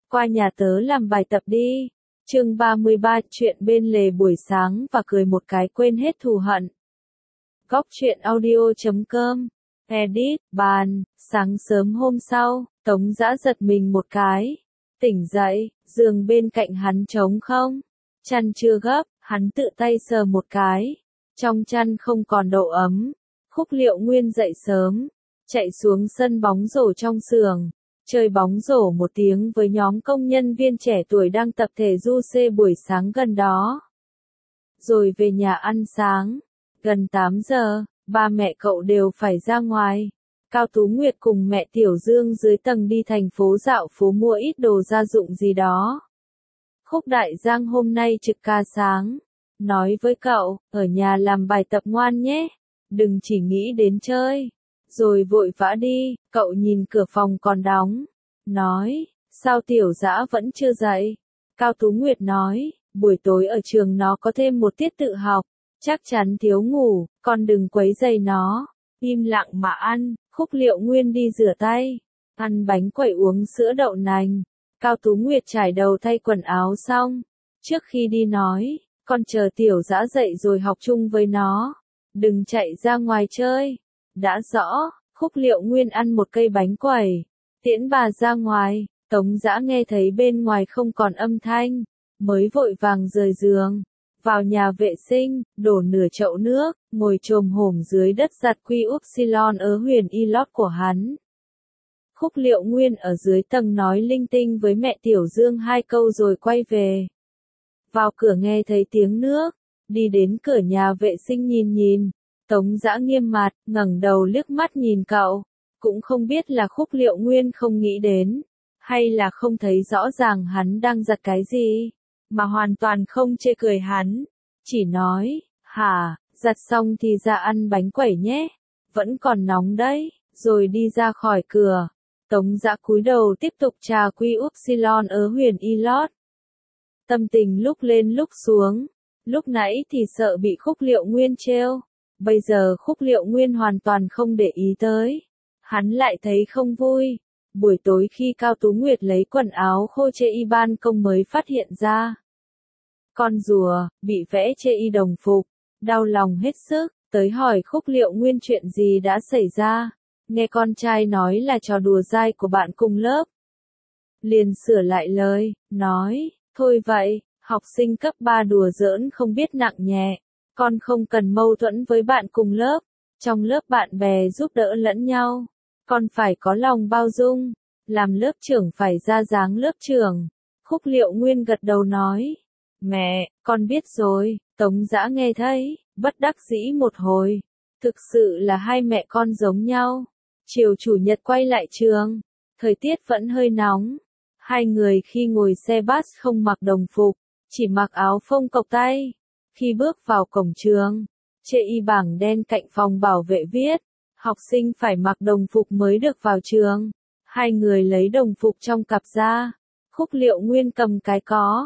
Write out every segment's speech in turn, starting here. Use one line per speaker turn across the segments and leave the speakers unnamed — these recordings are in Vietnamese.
qua nhà tớ làm bài tập đi. Chương 33 chuyện bên lề buổi sáng và cười một cái quên hết thù hận. Góc truyện audio.com. Edit, bàn, sáng sớm hôm sau, Tống Dã giật mình một cái. Tỉnh dậy, giường bên cạnh hắn trống không. Chăn chưa gấp, hắn tự tay sờ một cái. Trong chăn không còn độ ấm. Khúc Liệu Nguyên dậy sớm, chạy xuống sân bóng rổ trong xưởng, chơi bóng rổ một tiếng với nhóm công nhân viên trẻ tuổi đang tập thể du xê buổi sáng gần đó. Rồi về nhà ăn sáng. Gần 8 giờ, ba mẹ cậu đều phải ra ngoài. Cao Tú Nguyệt cùng mẹ Tiểu Dương dưới tầng đi thành phố dạo phố mua ít đồ gia dụng gì đó. Khúc Đại Giang hôm nay trực ca sáng. Nói với cậu, ở nhà làm bài tập ngoan nhé. Đừng chỉ nghĩ đến chơi. Rồi vội vã đi, cậu nhìn cửa phòng còn đóng. Nói, sao Tiểu Dã vẫn chưa dậy? Cao Tú Nguyệt nói, buổi tối ở trường nó có thêm một tiết tự học. Chắc chắn thiếu ngủ, con đừng quấy rầy nó. Im lặng mà ăn. Khúc Liệu Nguyên đi rửa tay. Ăn bánh quẩy uống sữa đậu nành. Cao Tú Nguyệt trải đầu thay quần áo xong. Trước khi đi nói, con chờ Tiểu Dã dậy rồi học chung với nó. Đừng chạy ra ngoài chơi. Đã rõ. Khúc Liệu Nguyên ăn một cây bánh quẩy. Tiễn bà ra ngoài. Tống Dã nghe thấy bên ngoài không còn âm thanh. Mới vội vàng rời giường. Vào nhà vệ sinh, đổ nửa chậu nước, ngồi chồm hổm dưới đất giặt quy upsilon ớ huyền y lót của hắn. Khúc Liệu Nguyên ở dưới tầng nói linh tinh với mẹ Tiểu Dương 2 câu rồi quay về. Vào cửa nghe thấy tiếng nước, đi đến cửa nhà vệ sinh nhìn. Tống Dã nghiêm mặt, ngẩng đầu liếc mắt nhìn cậu. Cũng không biết là Khúc Liệu Nguyên không nghĩ đến, hay là không thấy rõ ràng hắn đang giặt cái gì. Mà hoàn toàn không chê cười hắn. Chỉ nói, hả, giặt xong thì ra ăn bánh quẩy nhé. Vẫn còn nóng đấy. Rồi đi ra khỏi cửa. Tống Dã cúi đầu tiếp tục trà quy upsilon ớ huyền y lót. Tâm tình lúc lên lúc xuống. Lúc nãy thì sợ bị Khúc Liệu Nguyên trêu. Bây giờ Khúc Liệu Nguyên hoàn toàn không để ý tới. Hắn lại thấy không vui. Buổi tối khi Cao Tú Nguyệt lấy quần áo khô chê y ban công mới phát hiện ra. Con rùa, bị vẽ chê y đồng phục. Đau lòng hết sức, tới hỏi Khúc Liệu Nguyên chuyện gì đã xảy ra. Nghe con trai nói là trò đùa dai của bạn cùng lớp. Liền sửa lại lời, nói, thôi vậy, học sinh cấp 3 đùa giỡn không biết nặng nhẹ. Con không cần mâu thuẫn với bạn cùng lớp. Trong lớp bạn bè giúp đỡ lẫn nhau. Con phải có lòng bao dung. Làm lớp trưởng phải ra dáng lớp trưởng. Khúc Liệu Nguyên gật đầu nói. Mẹ, con biết rồi. Tống Dã nghe thấy, bất đắc dĩ một hồi. Thực sự là hai mẹ con giống nhau. Chiều chủ nhật quay lại trường. Thời tiết vẫn hơi nóng. Hai người khi ngồi xe bus không mặc đồng phục, chỉ mặc áo phông cộc tay. Khi bước vào cổng trường, chê y bảng đen cạnh phòng bảo vệ viết, học sinh phải mặc đồng phục mới được vào trường. Hai người lấy đồng phục trong cặp ra. Khúc Liệu Nguyên cầm cái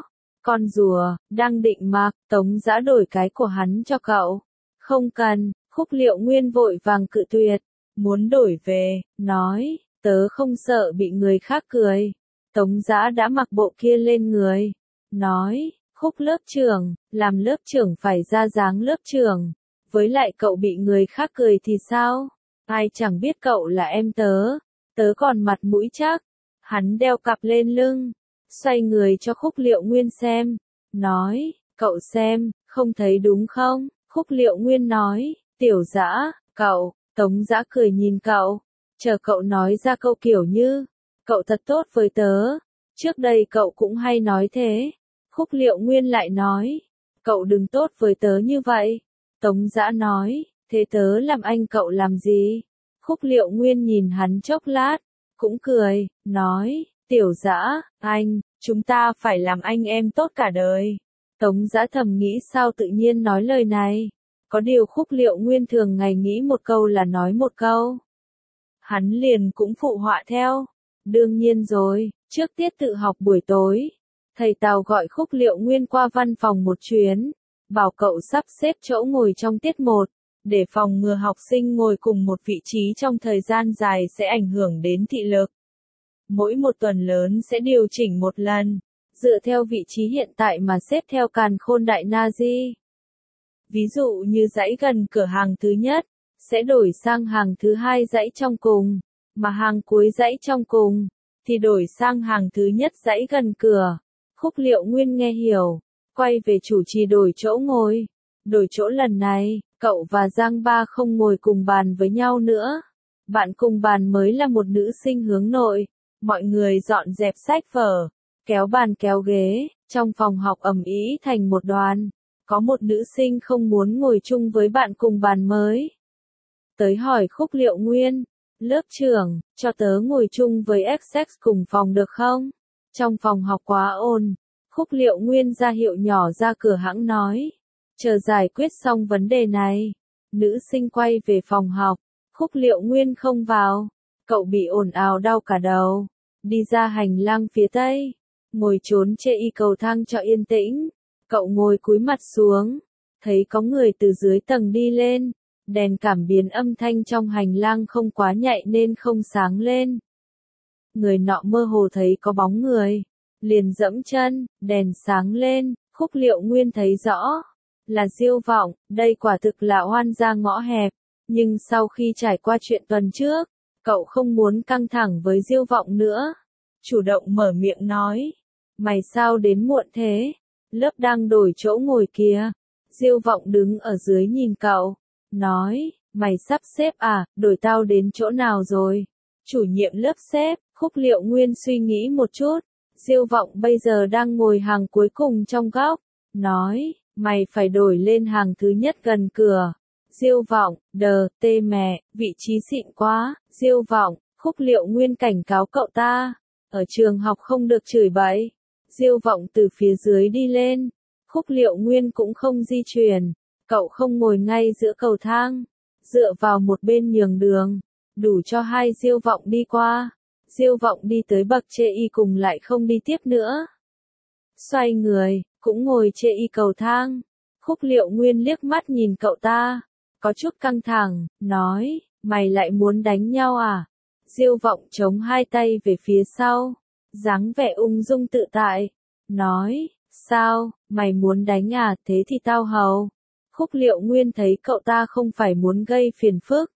con rùa, đang định mặc, Tống Dã đổi cái của hắn cho cậu. Không cần, Khúc Liệu Nguyên vội vàng cự tuyệt. Muốn đổi về, nói, tớ không sợ bị người khác cười. Tống Dã đã mặc bộ kia lên người. Nói, Khúc lớp trưởng, làm lớp trưởng phải ra dáng lớp trưởng. Với lại cậu bị người khác cười thì sao? Ai chẳng biết cậu là em tớ. Tớ còn mặt mũi chắc. Hắn đeo cặp lên lưng. Xoay người cho Khúc Liệu Nguyên xem. Nói, cậu xem, không thấy đúng không? Khúc Liệu Nguyên nói, Tiểu Dã, cậu. Tống Dã cười nhìn cậu. Chờ cậu nói ra câu kiểu như, cậu thật tốt với tớ. Trước đây cậu cũng hay nói thế. Khúc Liệu Nguyên lại nói, cậu đừng tốt với tớ như vậy. Tống Dã nói, thế tớ làm anh cậu làm gì? Khúc Liệu Nguyên nhìn hắn chốc lát, cũng cười, nói, Tiểu Dã, chúng ta phải làm anh em tốt cả đời. Tống Dã thầm nghĩ sao tự nhiên nói lời này. Có điều Khúc Liệu Nguyên thường ngày nghĩ một câu là nói một câu. Hắn liền cũng phụ họa theo. Đương nhiên rồi, trước tiết tự học buổi tối, thầy Tào gọi Khúc Liệu Nguyên qua văn phòng một chuyến, bảo cậu sắp xếp chỗ ngồi trong tiết 1, để phòng ngừa học sinh ngồi cùng một vị trí trong thời gian dài sẽ ảnh hưởng đến thị lực. Mỗi một tuần lớn sẽ điều chỉnh một lần, dựa theo vị trí hiện tại mà xếp theo càn khôn đại Nazi. Ví dụ như dãy gần cửa hàng thứ nhất, sẽ đổi sang hàng thứ hai dãy trong cùng, mà hàng cuối dãy trong cùng, thì đổi sang hàng thứ nhất dãy gần cửa. Khúc Liệu Nguyên nghe hiểu, quay về chủ trì đổi chỗ ngồi. Đổi chỗ lần này, cậu và Giang Ba không ngồi cùng bàn với nhau nữa. Bạn cùng bàn mới là một nữ sinh hướng nội. Mọi người dọn dẹp sách vở, kéo bàn kéo ghế, trong phòng học ầm ĩ thành một đoàn. Có một nữ sinh không muốn ngồi chung với bạn cùng bàn mới. Tới hỏi Khúc Liệu Nguyên, lớp trưởng, cho tớ ngồi chung với XX cùng phòng được không? Trong phòng học quá ồn. Khúc Liệu Nguyên ra hiệu nhỏ ra cửa hãng nói. Chờ giải quyết xong vấn đề này. Nữ sinh quay về phòng học. Khúc Liệu Nguyên không vào. Cậu bị ồn ào đau cả đầu. Đi ra hành lang phía tây. Ngồi trốn chê y cầu thang cho yên tĩnh. Cậu ngồi cúi mặt xuống. Thấy có người từ dưới tầng đi lên. Đèn cảm biến âm thanh trong hành lang không quá nhạy nên không sáng lên. Người nọ mơ hồ thấy có bóng người. Liền dẫm chân, đèn sáng lên. Khúc Liệu Nguyên thấy rõ. Là Diêu Vọng, đây quả thực là oan gia ngõ hẹp. Nhưng sau khi trải qua chuyện tuần trước, cậu không muốn căng thẳng với Diêu Vọng nữa. Chủ động mở miệng nói. Mày sao đến muộn thế? Lớp đang đổi chỗ ngồi kìa. Diêu Vọng đứng ở dưới nhìn cậu. Nói, mày sắp xếp à, đổi tao đến chỗ nào rồi? Chủ nhiệm lớp xếp. Khúc Liệu Nguyên suy nghĩ một chút. Diêu Vọng bây giờ đang ngồi hàng cuối cùng trong góc. Nói, mày phải đổi lên hàng thứ nhất gần cửa. Diêu Vọng, tê mẹ, vị trí xịn quá. Diêu Vọng, Khúc Liệu Nguyên cảnh cáo cậu ta. Ở trường học không được chửi bậy. Diêu Vọng từ phía dưới đi lên. Khúc Liệu Nguyên cũng không di chuyển. Cậu không ngồi ngay giữa cầu thang. Dựa vào một bên nhường đường. Đủ cho hai Diêu Vọng đi qua. Diêu Vọng đi tới bậc chê y cùng lại không đi tiếp nữa. Xoay người, cũng ngồi chê y cầu thang. Khúc Liệu Nguyên liếc mắt nhìn cậu ta. Có chút căng thẳng, nói, mày lại muốn đánh nhau à? Diêu Vọng chống hai tay về phía sau. Dáng vẻ ung dung tự tại. Nói, sao, mày muốn đánh à, thế thì tao hầu. Khúc Liệu Nguyên thấy cậu ta không phải muốn gây phiền phức.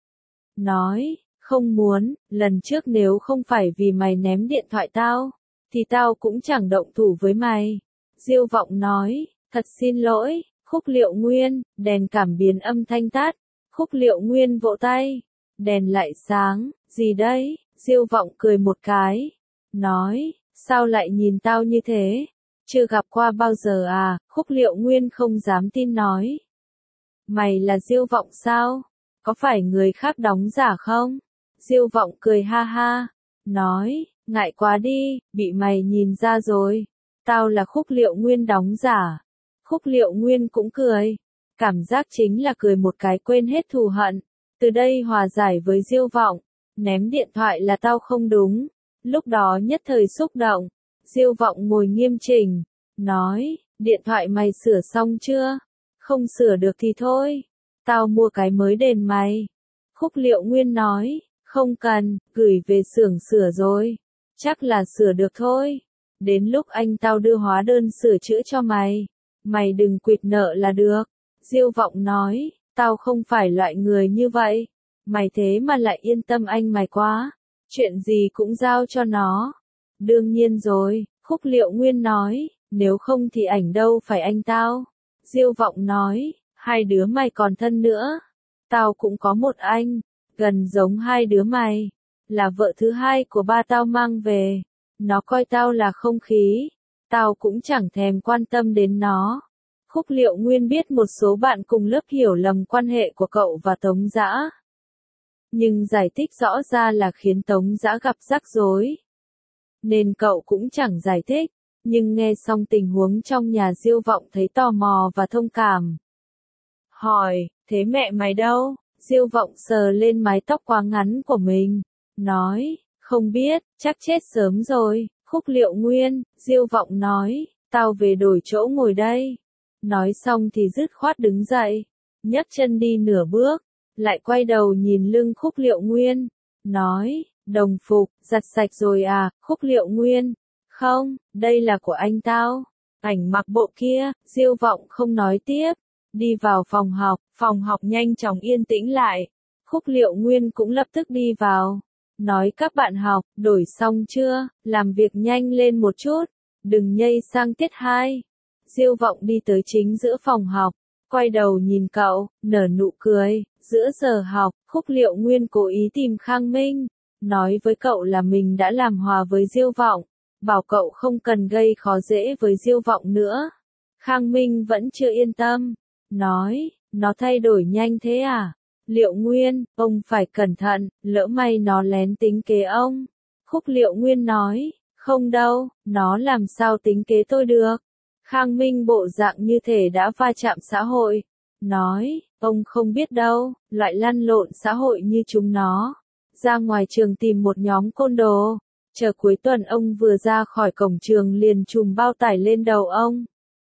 Nói, không muốn, lần trước nếu không phải vì mày ném điện thoại tao, thì tao cũng chẳng động thủ với mày. Diêu Vọng nói, thật xin lỗi, Khúc Liệu Nguyên, đèn cảm biến âm thanh tắt. Khúc Liệu Nguyên vỗ tay, đèn lại sáng, gì đấy? Diêu Vọng cười một cái, nói, sao lại nhìn tao như thế? Chưa gặp qua bao giờ à? Khúc Liệu Nguyên không dám tin nói. Mày là Diêu Vọng sao? Có phải người khác đóng giả không? Diêu Vọng cười ha ha, nói, ngại quá đi, bị mày nhìn ra rồi. Tao là Khúc Liệu Nguyên đóng giả. Khúc Liệu Nguyên cũng cười. Cảm giác chính là cười một cái quên hết thù hận. Từ đây hòa giải với Diêu Vọng. Ném điện thoại là tao không đúng. Lúc đó nhất thời xúc động. Diêu Vọng ngồi nghiêm chỉnh. Nói, điện thoại mày sửa xong chưa? Không sửa được thì thôi. Tao mua cái mới đền mày. Khúc Liệu Nguyên nói, không cần, gửi về xưởng sửa rồi. Chắc là sửa được thôi. Đến lúc anh tao đưa hóa đơn sửa chữa cho mày. Mày đừng quỵt nợ là được. Diêu Vọng nói, tao không phải loại người như vậy. Mày thế mà lại yên tâm anh mày quá. Chuyện gì cũng giao cho nó. Đương nhiên rồi, Khúc Liệu Nguyên nói, nếu không thì ảnh đâu phải anh tao. Diêu Vọng nói, hai đứa mày còn thân nữa. Tao cũng có một anh, gần giống hai đứa mày. Là vợ thứ hai của ba tao mang về. Nó coi tao là không khí. Tao cũng chẳng thèm quan tâm đến nó. Khúc Liệu Nguyên biết một số bạn cùng lớp hiểu lầm quan hệ của cậu và Tống Dã. Nhưng giải thích rõ ra là khiến Tống Dã gặp rắc rối. Nên cậu cũng chẳng giải thích. Nhưng nghe xong tình huống trong nhà Diêu Vọng thấy tò mò và thông cảm. Hỏi, thế mẹ mày đâu? Diêu Vọng sờ lên mái tóc quá ngắn của mình. Nói, không biết, chắc chết sớm rồi. Khúc Liệu Nguyên, Diêu Vọng nói, tao về đổi chỗ ngồi đây. Nói xong thì dứt khoát đứng dậy. Nhấc chân đi nửa bước. Lại quay đầu nhìn lưng Khúc Liệu Nguyên. Nói, Đồng phục, giặt sạch rồi à, Khúc Liệu Nguyên. Không, đây là của anh tao. Ảnh mặc bộ kia, Diêu Vọng không nói tiếp. Đi vào phòng học nhanh chóng yên tĩnh lại. Khúc Liệu Nguyên cũng lập tức đi vào. Nói các bạn học, đổi xong chưa, làm việc nhanh lên một chút, đừng nhây sang tiết 2. Diêu Vọng đi tới chính giữa phòng học, quay đầu nhìn cậu, nở nụ cười. Giữa giờ học, Khúc Liệu Nguyên cố ý tìm Khang Minh, nói với cậu là mình đã làm hòa với Diêu Vọng, bảo cậu không cần gây khó dễ với Diêu Vọng nữa. Khang Minh vẫn chưa yên tâm, nói, nó thay đổi nhanh thế à? Liệu Nguyên, ông phải cẩn thận, lỡ may nó lén tính kế ông. Khúc Liệu Nguyên nói, không đâu, nó làm sao tính kế tôi được. Khang Minh bộ dạng như thể đã va chạm xã hội. Nói, ông không biết đâu, loại lăn lộn xã hội như chúng nó. Ra ngoài trường tìm một nhóm côn đồ. Chờ cuối tuần ông vừa ra khỏi cổng trường liền trùm bao tải lên đầu ông.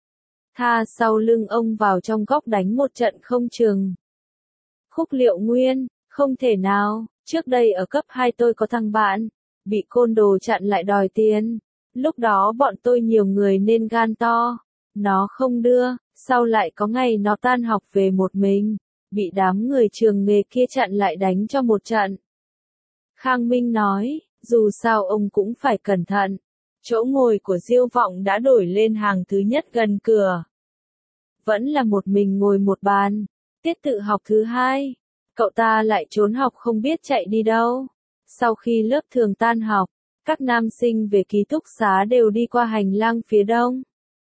Tha sau lưng ông vào trong góc đánh một trận không chừng. Khúc Liệu Nguyên, không thể nào, trước đây ở cấp 2 tôi có thằng bạn, bị côn đồ chặn lại đòi tiền. Lúc đó bọn tôi nhiều người nên gan to, nó không đưa, sau lại có ngày nó tan học về một mình, bị đám người trường nghề kia chặn lại đánh cho một trận. Khang Minh nói, dù sao ông cũng phải cẩn thận. Chỗ ngồi của Diêu Vọng đã đổi lên hàng thứ nhất gần cửa. Vẫn là một mình ngồi một bàn. Tiết tự học thứ 2, cậu ta lại trốn học không biết chạy đi đâu. Sau khi lớp thường tan học, các nam sinh về ký túc xá đều đi qua hành lang phía đông.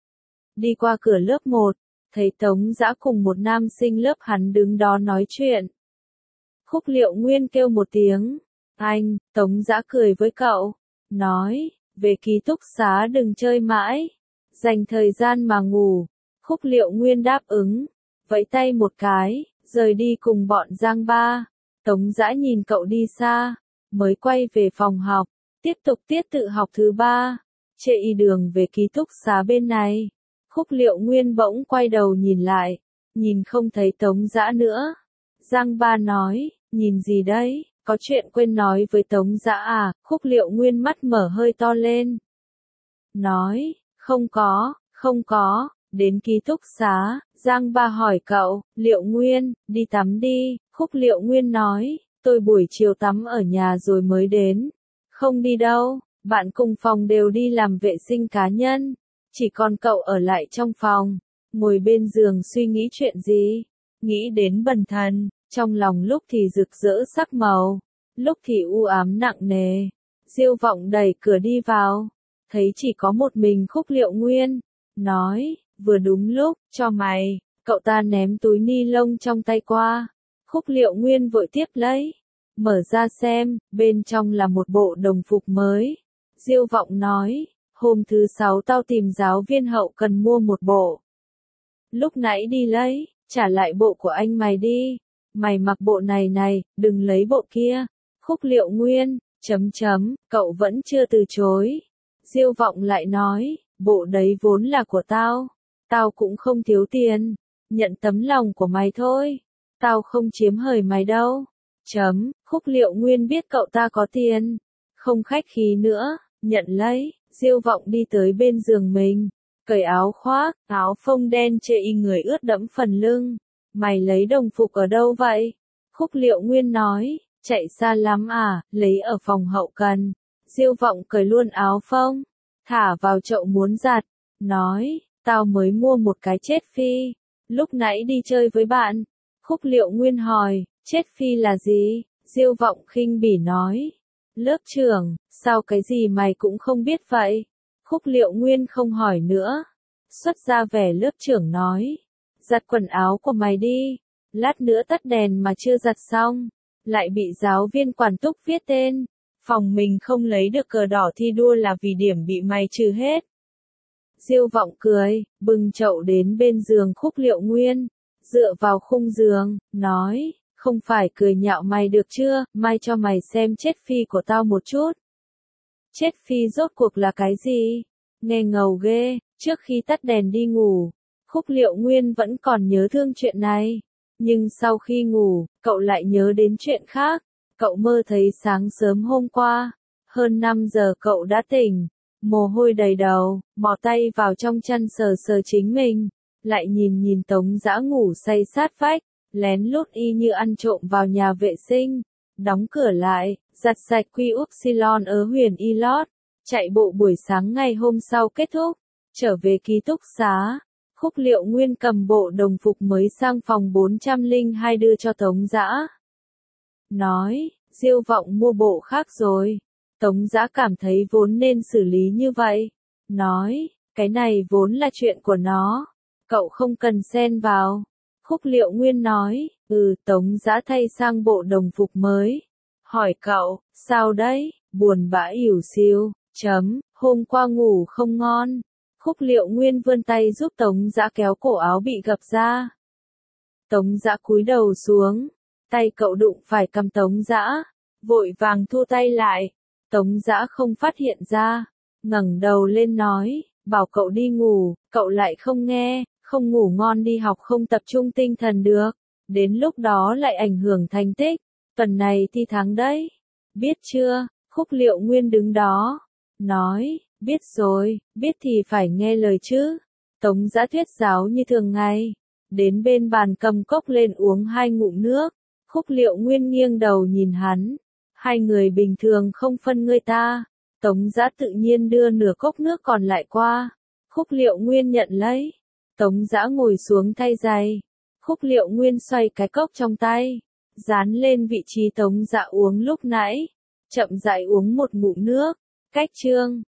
Đi qua cửa lớp 1, thấy Tống Dã cùng một nam sinh lớp hắn đứng đó nói chuyện. Khúc Liệu Nguyên kêu một tiếng, anh, Tống Dã cười với cậu, nói, về ký túc xá đừng chơi mãi, dành thời gian mà ngủ. Khúc Liệu Nguyên đáp ứng, vẫy tay một cái, rời đi cùng bọn Giang Ba. Tống Dã nhìn cậu đi xa, mới quay về phòng học, tiếp tục tiết tự học thứ 3. Trên đường về ký túc xá bên này, Khúc Liệu Nguyên bỗng quay đầu nhìn lại, nhìn không thấy Tống Dã nữa. Giang Ba nói, nhìn gì đấy, có chuyện quên nói với Tống Dã à? Khúc Liệu Nguyên mắt mở hơi to lên. Nói, không có. Đến ký túc xá, Giang Ba hỏi cậu, Liệu Nguyên, đi tắm đi. Khúc Liệu Nguyên nói, tôi buổi chiều tắm ở nhà rồi mới đến. Không đi đâu, bạn cùng phòng đều đi làm vệ sinh cá nhân. Chỉ còn cậu ở lại trong phòng, ngồi bên giường suy nghĩ chuyện gì. Nghĩ đến bần thần, trong lòng lúc thì rực rỡ sắc màu, lúc thì u ám nặng nề. Diêu Vọng đẩy cửa đi vào, thấy chỉ có một mình Khúc Liệu Nguyên. Nói, vừa đúng lúc, cho mày. Cậu ta ném túi ni lông trong tay qua. Khúc Liệu Nguyên vội tiếp lấy. Mở ra xem, bên trong là một bộ đồng phục mới. Diêu Vọng nói, hôm thứ 6 tao tìm giáo viên hậu cần mua một bộ. Lúc nãy đi lấy, trả lại bộ của anh mày đi. Mày mặc bộ này, đừng lấy bộ kia. Khúc Liệu Nguyên, cậu vẫn chưa từ chối. Diêu Vọng lại nói, bộ đấy vốn là của tao. Tao cũng không thiếu tiền. Nhận tấm lòng của mày thôi. Tao không chiếm hời mày đâu. Khúc Liệu Nguyên biết cậu ta có tiền. Không khách khí nữa, nhận lấy. Diêu Vọng đi tới bên giường mình. Cởi áo khoác, áo phông đen chê y người ướt đẫm phần lưng. Mày lấy đồng phục ở đâu vậy? Khúc Liệu Nguyên nói, chạy xa lắm à, lấy ở phòng hậu cần. Diêu Vọng cởi luôn áo phông, thả vào chậu muốn giặt. Nói, tao mới mua một cái chết phi. Lúc nãy đi chơi với bạn. Khúc Liệu Nguyên hỏi, chết phi là gì? Diêu Vọng khinh bỉ nói, lớp trưởng, sao cái gì mày cũng không biết vậy? Khúc Liệu Nguyên không hỏi nữa. Xuất ra vẻ lớp trưởng nói, giặt quần áo của mày đi. Lát nữa tắt đèn mà chưa giặt xong, lại bị giáo viên quản túc viết tên. Phòng mình không lấy được cờ đỏ thi đua là vì điểm bị mày trừ hết. Diêu Vọng cười, bưng chậu đến bên giường Khúc Liệu Nguyên, dựa vào khung giường, nói, không phải cười nhạo mày được chưa, mai cho mày xem chết phi của tao một chút. Chết phi rốt cuộc là cái gì? Nghe ngầu ghê. Trước khi tắt đèn đi ngủ, Khúc Liệu Nguyên vẫn còn nhớ thương chuyện này. Nhưng sau khi ngủ, cậu lại nhớ đến chuyện khác. Cậu mơ thấy sáng sớm hôm qua, hơn 5 giờ cậu đã tỉnh, mồ hôi đầy đầu, mò tay vào trong chăn sờ sờ chính mình, lại nhìn nhìn Tống Dã ngủ say sát vách, lén lút y như ăn trộm vào nhà vệ sinh, đóng cửa lại, giặt sạch quy upsilon ớ huyền y lót, chạy bộ buổi sáng ngày hôm sau kết thúc, trở về ký túc xá. Khúc Liệu Nguyên cầm bộ đồng phục mới sang phòng 402 đưa cho Tống Dã. Nói, Diêu Vọng mua bộ khác rồi. Tống Dã cảm thấy vốn nên xử lý như vậy. Nói, cái này vốn là chuyện của nó. Cậu không cần xen vào. Khúc Liệu Nguyên nói, Tống Dã thay sang bộ đồng phục mới. Hỏi cậu, sao đấy, buồn bã ỉu xìu, hôm qua ngủ không ngon. Khúc Liệu Nguyên vươn tay giúp Tống Dã kéo cổ áo bị gập ra. Tống Dã cúi đầu xuống, tay cậu đụng phải cằm Tống Dã, vội vàng thu tay lại. Tống Dã không phát hiện ra, ngẩng đầu lên nói, bảo cậu đi ngủ, cậu lại không nghe, không ngủ ngon đi học không tập trung tinh thần được, đến lúc đó lại ảnh hưởng thành tích, tuần này thi tháng đấy, biết chưa? Khúc Liệu Nguyên đứng đó, nói, biết rồi, biết thì phải nghe lời chứ. Tống Dã thuyết giáo như thường ngày, đến bên bàn cầm cốc lên uống 2 ngụm nước. Khúc Liệu Nguyên nghiêng đầu nhìn hắn, hai người bình thường không phân người ta. Tống Dã tự nhiên đưa nửa cốc nước còn lại qua. Khúc Liệu Nguyên nhận lấy. Tống Dã ngồi xuống thay giày. Khúc Liệu Nguyên xoay cái cốc trong tay, dán lên vị trí Tống Dã uống lúc nãy, chậm rãi uống một ngụm nước. Cách chương